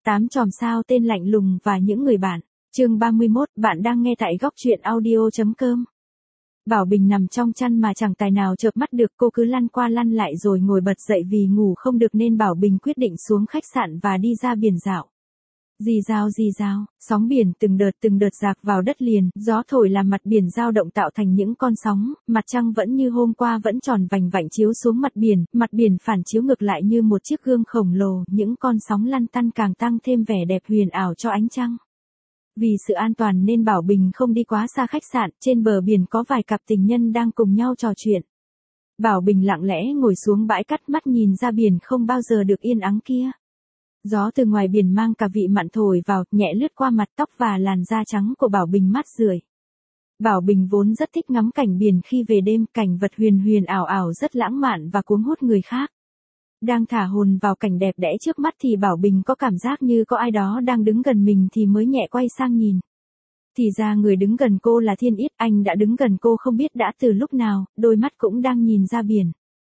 8 chòm sao tên lạnh lùng và những người bạn. Chương 31, bạn đang nghe tại góc truyện audio.com. Bảo Bình nằm trong chăn mà chẳng tài nào chợp mắt được, cô cứ lăn qua lăn lại rồi ngồi bật dậy vì ngủ không được nên Bảo Bình quyết định xuống khách sạn và đi ra biển dạo. Rì rào, sóng biển từng đợt rạc vào đất liền, gió thổi làm mặt biển dao động tạo thành những con sóng, mặt trăng vẫn như hôm qua vẫn tròn vành vạnh chiếu xuống mặt biển phản chiếu ngược lại như một chiếc gương khổng lồ, những con sóng lăn tăn càng tăng thêm vẻ đẹp huyền ảo cho ánh trăng. Vì sự an toàn nên Bảo Bình không đi quá xa khách sạn, trên bờ biển có vài cặp tình nhân đang cùng nhau trò chuyện. Bảo Bình lặng lẽ ngồi xuống bãi cát, mắt nhìn ra biển không bao giờ được yên ắng kia. Gió từ ngoài biển mang cả vị mặn thổi vào, nhẹ lướt qua mặt tóc và làn da trắng của Bảo Bình mát rượi. Bảo Bình vốn rất thích ngắm cảnh biển khi về đêm, cảnh vật huyền ảo rất lãng mạn và cuốn hút người khác. Đang thả hồn vào cảnh đẹp đẽ trước mắt thì Bảo Bình có cảm giác như có ai đó đang đứng gần mình thì mới nhẹ quay sang nhìn. Thì ra người đứng gần cô là Thiên Yết, anh đã đứng gần cô không biết đã từ lúc nào, đôi mắt cũng đang nhìn ra biển.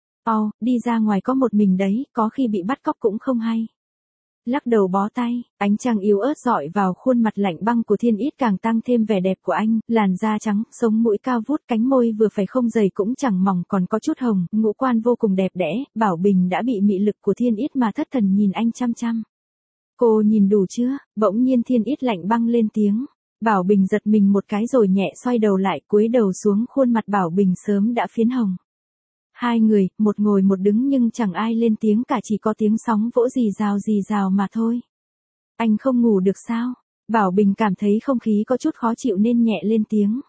Đi ra ngoài có một mình đấy, có khi bị bắt cóc cũng không hay. Lắc đầu bó tay, ánh trăng yếu ớt rọi vào khuôn mặt lạnh băng của Thiên Yết càng tăng thêm vẻ đẹp của anh, làn da trắng, sống mũi cao vút, cánh môi vừa phải không dày cũng chẳng mỏng còn có chút hồng, ngũ quan vô cùng đẹp đẽ, Bảo Bình đã bị mị lực của Thiên Yết mà thất thần nhìn anh chăm chăm. Cô nhìn đủ chưa? Bỗng nhiên Thiên Yết lạnh băng lên tiếng. Bảo Bình giật mình một cái rồi nhẹ xoay đầu lại, cúi đầu xuống, khuôn mặt Bảo Bình sớm đã phiến hồng. Hai người, một ngồi một đứng nhưng chẳng ai lên tiếng cả, chỉ có tiếng sóng vỗ rì rào mà thôi. Anh không ngủ được sao? Bảo Bình cảm thấy không khí có chút khó chịu nên nhẹ lên tiếng.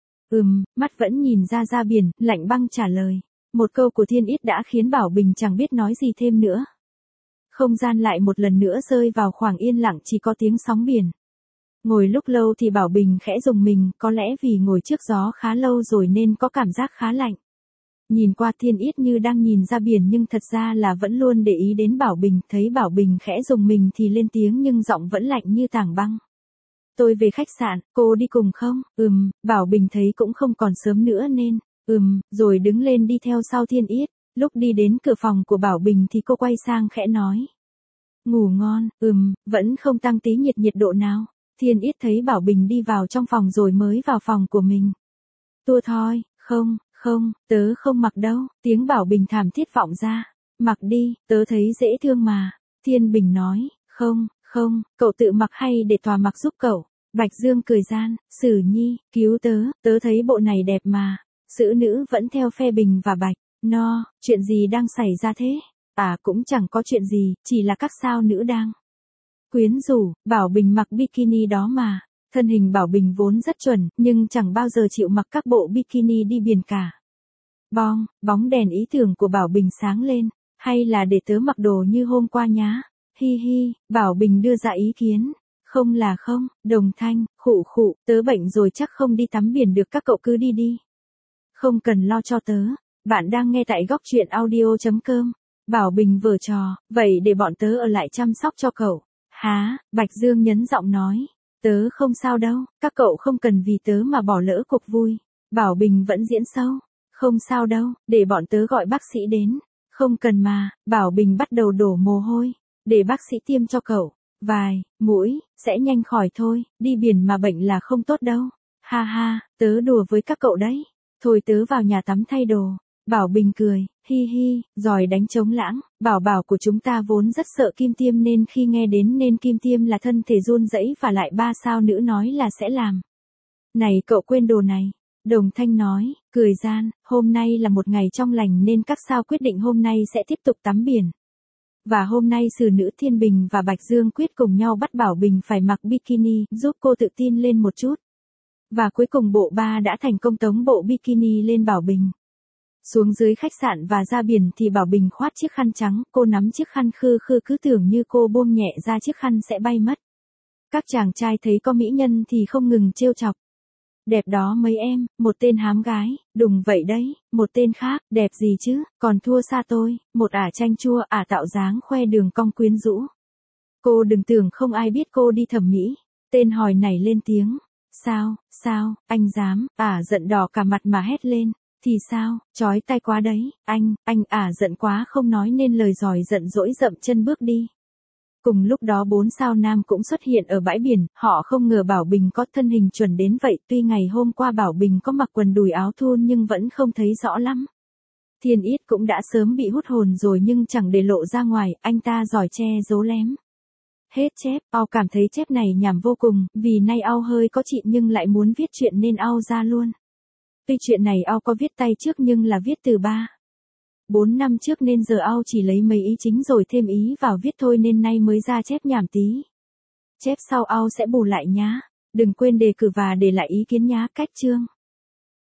Mắt vẫn nhìn ra biển, lạnh băng trả lời. Một câu của Thiên Yết đã khiến Bảo Bình chẳng biết nói gì thêm nữa. Không gian lại một lần nữa rơi vào khoảng yên lặng, chỉ có tiếng sóng biển. Ngồi lúc lâu thì Bảo Bình khẽ rùng mình, có lẽ vì ngồi trước gió khá lâu rồi nên có cảm giác khá lạnh. Nhìn qua Thiên Yết như đang nhìn ra biển nhưng thật ra là vẫn luôn để ý đến Bảo Bình, thấy Bảo Bình khẽ rùng mình thì lên tiếng nhưng giọng vẫn lạnh như tảng băng. Tôi về khách sạn, cô đi cùng không? Bảo Bình thấy cũng không còn sớm nữa nên, rồi đứng lên đi theo sau Thiên Yết. Lúc đi đến cửa phòng của Bảo Bình thì cô quay sang khẽ nói. Ngủ ngon, vẫn không tăng tí nhiệt độ nào. Thiên Yết thấy Bảo Bình đi vào trong phòng rồi mới vào phòng của mình. Tua thôi, không, tớ không mặc đâu, tiếng Bảo Bình thảm thiết vọng ra. Mặc đi, tớ thấy dễ thương mà. Thiên Bình nói, không, cậu tự mặc hay để tòa mặc giúp cậu. Bạch Dương cười gian, Sử Nhi, cứu tớ thấy bộ này đẹp mà. Sử nữ vẫn theo phe Bình và Bạch. Chuyện gì đang xảy ra thế? Cũng chẳng có chuyện gì, chỉ là các sao nữ đang quyến rũ. Bảo Bình mặc bikini đó mà. Thân hình Bảo Bình vốn rất chuẩn, nhưng chẳng bao giờ chịu mặc các bộ bikini đi biển cả. Bóng đèn ý tưởng của Bảo Bình sáng lên. Hay là để tớ mặc đồ như hôm qua nhá? Hi, Bảo Bình đưa ra ý kiến. Không, Đồng Thanh, khụ, tớ bệnh rồi chắc không đi tắm biển được, các cậu cứ đi. Không cần lo cho tớ. Bạn đang nghe tại góc truyện audio.com. Bảo Bình vở trò, vậy để bọn tớ ở lại chăm sóc cho cậu. Hả? Bạch Dương nhấn giọng nói. Tớ không sao đâu, các cậu không cần vì tớ mà bỏ lỡ cuộc vui. Bảo Bình vẫn diễn sâu. Không sao đâu, để bọn tớ gọi bác sĩ đến. Không cần mà, Bảo Bình bắt đầu đổ mồ hôi. Để bác sĩ tiêm cho cậu. Vài mũi, sẽ nhanh khỏi thôi, đi biển mà bệnh là không tốt đâu. Ha, tớ đùa với các cậu đấy. Thôi tớ vào nhà tắm thay đồ. Bảo Bình cười, hi, giỏi đánh trống lãng. Bảo của chúng ta vốn rất sợ kim tiêm nên khi nghe đến nên kim tiêm là thân thể run rẩy và lại 3 sao nữ nói là sẽ làm. Này cậu quên đồ này. Đồng Thanh nói, cười gian, hôm nay là một ngày trong lành nên các sao quyết định hôm nay sẽ tiếp tục tắm biển. Và hôm nay Sử nữ Thiên Bình và Bạch Dương quyết cùng nhau bắt Bảo Bình phải mặc bikini, giúp cô tự tin lên một chút. Và cuối cùng bộ ba đã thành công tống bộ bikini lên Bảo Bình. Xuống dưới khách sạn và ra biển thì Bảo Bình khoác chiếc khăn trắng, cô nắm chiếc khăn khư cứ tưởng như cô buông nhẹ ra chiếc khăn sẽ bay mất. Các chàng trai thấy có mỹ nhân thì không ngừng trêu chọc. Đẹp đó mấy em, một tên hám gái, đùng vậy đấy, một tên khác, đẹp gì chứ, còn thua xa tôi, một chanh chua, tạo dáng khoe đường cong quyến rũ. Cô đừng tưởng không ai biết cô đi thẩm mỹ. Tên hỏi nảy lên tiếng. Sao, anh dám, giận đỏ cả mặt mà hét lên. Thì sao, chói tai quá đấy, anh giận quá không nói nên lời, giỏi giận dỗi dậm chân bước đi. Cùng lúc đó 4 sao nam cũng xuất hiện ở bãi biển, họ không ngờ Bảo Bình có thân hình chuẩn đến vậy, tuy ngày hôm qua Bảo Bình có mặc quần đùi áo thun nhưng vẫn không thấy rõ lắm. Thiên Ít cũng đã sớm bị hút hồn rồi nhưng chẳng để lộ ra ngoài, anh ta giỏi che giấu lém. Hết chép, Ao cảm thấy chép này nhảm vô cùng, vì nay Ao hơi có chuyện nhưng lại muốn viết chuyện nên Ao ra luôn. Tuy chuyện này Ao có viết tay trước nhưng là viết từ 4 năm trước nên giờ Ao chỉ lấy mấy ý chính rồi thêm ý vào viết thôi nên nay mới ra chép nhảm tí. Chép sau Ao sẽ bù lại nhá. Đừng quên đề cử và để lại ý kiến nhá. Cách chương.